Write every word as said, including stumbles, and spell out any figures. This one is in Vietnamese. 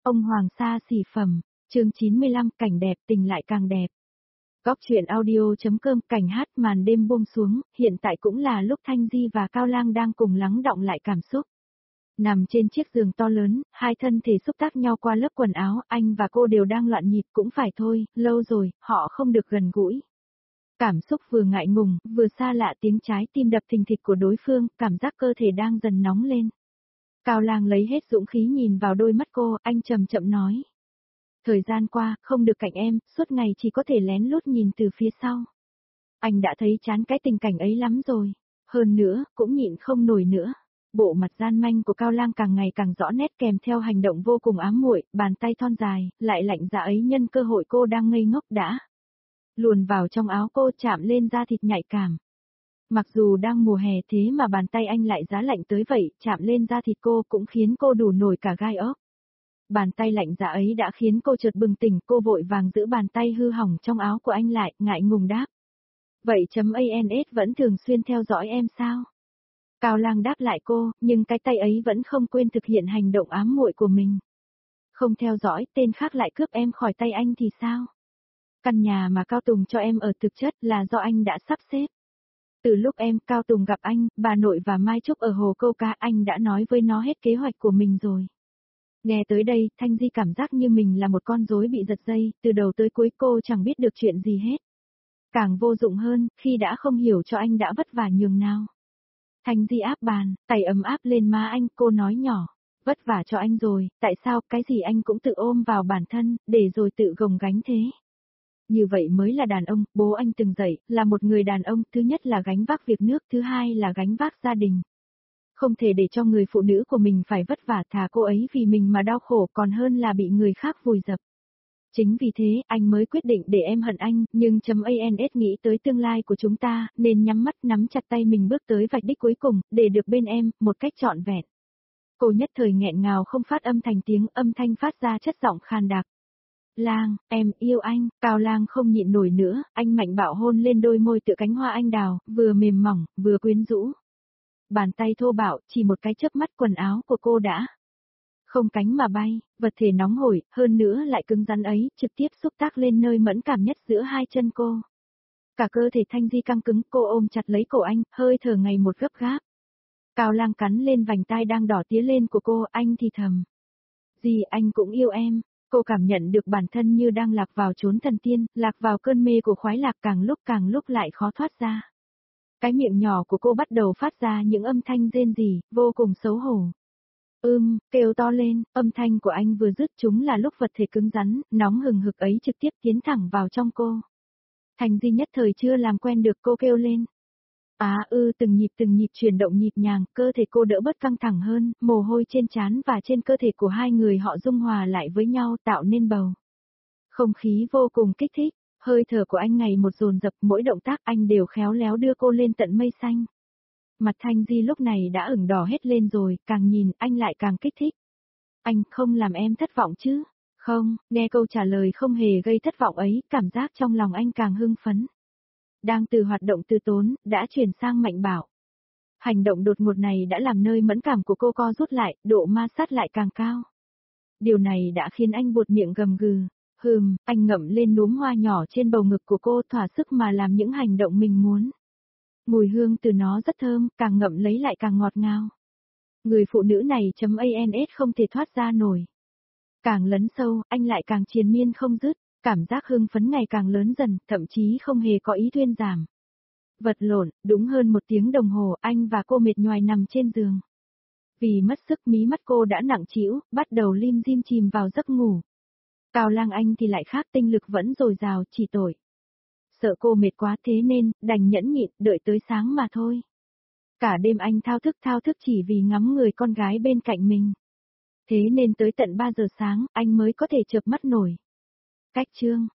Ông Hoàng Sa Xỉ Phẩm, chương chín mươi lăm, cảnh đẹp tình lại càng đẹp. Góc truyện audio.com. Cảnh hát màn đêm buông xuống, hiện tại cũng là lúc Thanh Di và Cao Lang đang cùng lắng đọng lại cảm xúc. Nằm trên chiếc giường to lớn, hai thân thể xúc tác nhau qua lớp quần áo, anh và cô đều đang loạn nhịp, cũng phải thôi, lâu rồi, họ không được gần gũi. Cảm xúc vừa ngại ngùng, vừa xa lạ, tiếng trái tim đập thình thịch của đối phương, cảm giác cơ thể đang dần nóng lên. Cao Lang lấy hết dũng khí nhìn vào đôi mắt cô, anh chậm chậm nói. Thời gian qua, không được cạnh em, suốt ngày chỉ có thể lén lút nhìn từ phía sau. Anh đã thấy chán cái tình cảnh ấy lắm rồi. Hơn nữa, cũng nhịn không nổi nữa. Bộ mặt gian manh của Cao Lang càng ngày càng rõ nét kèm theo hành động vô cùng ám muội, bàn tay thon dài, lại lạnh dạ ấy nhân cơ hội cô đang ngây ngốc đã. Luồn vào trong áo cô, chạm lên da thịt nhạy cảm. Mặc dù đang mùa hè thế mà bàn tay anh lại giá lạnh tới vậy, chạm lên da thịt cô cũng khiến cô đủ nổi cả gai ốc. Bàn tay lạnh giá ấy đã khiến cô chợt bừng tỉnh, cô vội vàng giữ bàn tay hư hỏng trong áo của anh lại, ngại ngùng đáp. Vậy chấm ans vẫn thường xuyên theo dõi em sao? Cao Lang đáp lại cô, nhưng cái tay ấy vẫn không quên thực hiện hành động ám muội của mình. Không theo dõi, tên khác lại cướp em khỏi tay anh thì sao? Căn nhà mà Cao Tùng cho em ở thực chất là do anh đã sắp xếp. Từ lúc em, Cao Tùng gặp anh, bà nội và Mai Trúc ở hồ câu cá, anh đã nói với nó hết kế hoạch của mình rồi. Nghe tới đây, Thanh Di cảm giác như mình là một con rối bị giật dây, từ đầu tới cuối cô chẳng biết được chuyện gì hết. Càng vô dụng hơn, khi đã không hiểu cho anh đã vất vả nhường nào. Thanh Di áp bàn, tay ấm áp lên má anh, cô nói nhỏ. Vất vả cho anh rồi, tại sao cái gì anh cũng tự ôm vào bản thân, để rồi tự gồng gánh thế? Như vậy mới là đàn ông, bố anh từng dạy, là một người đàn ông, thứ nhất là gánh vác việc nước, thứ hai là gánh vác gia đình. Không thể để cho người phụ nữ của mình phải vất vả, thà cô ấy vì mình mà đau khổ còn hơn là bị người khác vùi dập. Chính vì thế, anh mới quyết định để em hận anh, nhưng chấm ans nghĩ tới tương lai của chúng ta, nên nhắm mắt nắm chặt tay mình bước tới vạch đích cuối cùng, để được bên em, một cách trọn vẹn. Cô nhất thời nghẹn ngào không phát âm thành tiếng, âm thanh phát ra chất giọng khàn đặc. Lang, em yêu anh. Cao Lang không nhịn nổi nữa, anh mạnh bạo hôn lên đôi môi tựa cánh hoa anh đào, vừa mềm mỏng, vừa quyến rũ. Bàn tay thô bạo, chỉ một cái chớp mắt quần áo của cô đã không cánh mà bay, vật thể nóng hổi, hơn nữa lại cứng rắn ấy, trực tiếp xúc tác lên nơi mẫn cảm nhất giữa hai chân cô. Cả cơ thể Thanh Di căng cứng, cô ôm chặt lấy cổ anh, hơi thở ngày một gấp gáp. Cao Lang cắn lên vành tai đang đỏ tía lên của cô, anh thì thầm. Gì anh cũng yêu em. Cô cảm nhận được bản thân như đang lạc vào chốn thần tiên, lạc vào cơn mê của khoái lạc, càng lúc càng lúc lại khó thoát ra. Cái miệng nhỏ của cô bắt đầu phát ra những âm thanh rên rỉ, vô cùng xấu hổ. Ưm, kêu to lên, âm thanh của anh vừa dứt chúng là lúc vật thể cứng rắn, nóng hừng hực ấy trực tiếp tiến thẳng vào trong cô. Thanh Di nhất thời chưa làm quen được, cô kêu lên. Á ư từng nhịp từng nhịp chuyển động nhịp nhàng, cơ thể cô đỡ bớt căng thẳng hơn, mồ hôi trên trán và trên cơ thể của hai người họ dung hòa lại với nhau tạo nên bầu. Không khí vô cùng kích thích, hơi thở của anh ngày một dồn dập, mỗi động tác anh đều khéo léo đưa cô lên tận mây xanh. Mặt Thanh Di lúc này đã ửng đỏ hết lên rồi, càng nhìn anh lại càng kích thích. Anh không làm em thất vọng chứ? Không, nghe câu trả lời không hề gây thất vọng ấy, cảm giác trong lòng anh càng hưng phấn. Đang từ hoạt động từ tốn, đã chuyển sang mạnh bạo. Hành động đột ngột này đã làm nơi mẫn cảm của cô co rút lại, độ ma sát lại càng cao. Điều này đã khiến anh buột miệng gầm gừ. Hừm, anh ngậm lên núm hoa nhỏ trên bầu ngực của cô, thỏa sức mà làm những hành động mình muốn. Mùi hương từ nó rất thơm, càng ngậm lấy lại càng ngọt ngào. Người phụ nữ này chấm ans không thể thoát ra nổi. Càng lấn sâu, anh lại càng triền miên không dứt. Cảm giác hưng phấn ngày càng lớn dần, thậm chí không hề có ý thuyên giảm. Vật lộn, đúng hơn một tiếng đồng hồ, anh và cô mệt nhoài nằm trên giường. Vì mất sức mí mắt cô đã nặng trĩu, bắt đầu lim dim chìm vào giấc ngủ. Cao Lang anh thì lại khác, tinh lực vẫn dồi dào, chỉ tội. Sợ cô mệt quá thế nên, đành nhẫn nhịn, đợi tới sáng mà thôi. Cả đêm anh thao thức thao thức chỉ vì ngắm người con gái bên cạnh mình. Thế nên tới tận ba giờ sáng, anh mới có thể chợp mắt nổi. Cách chương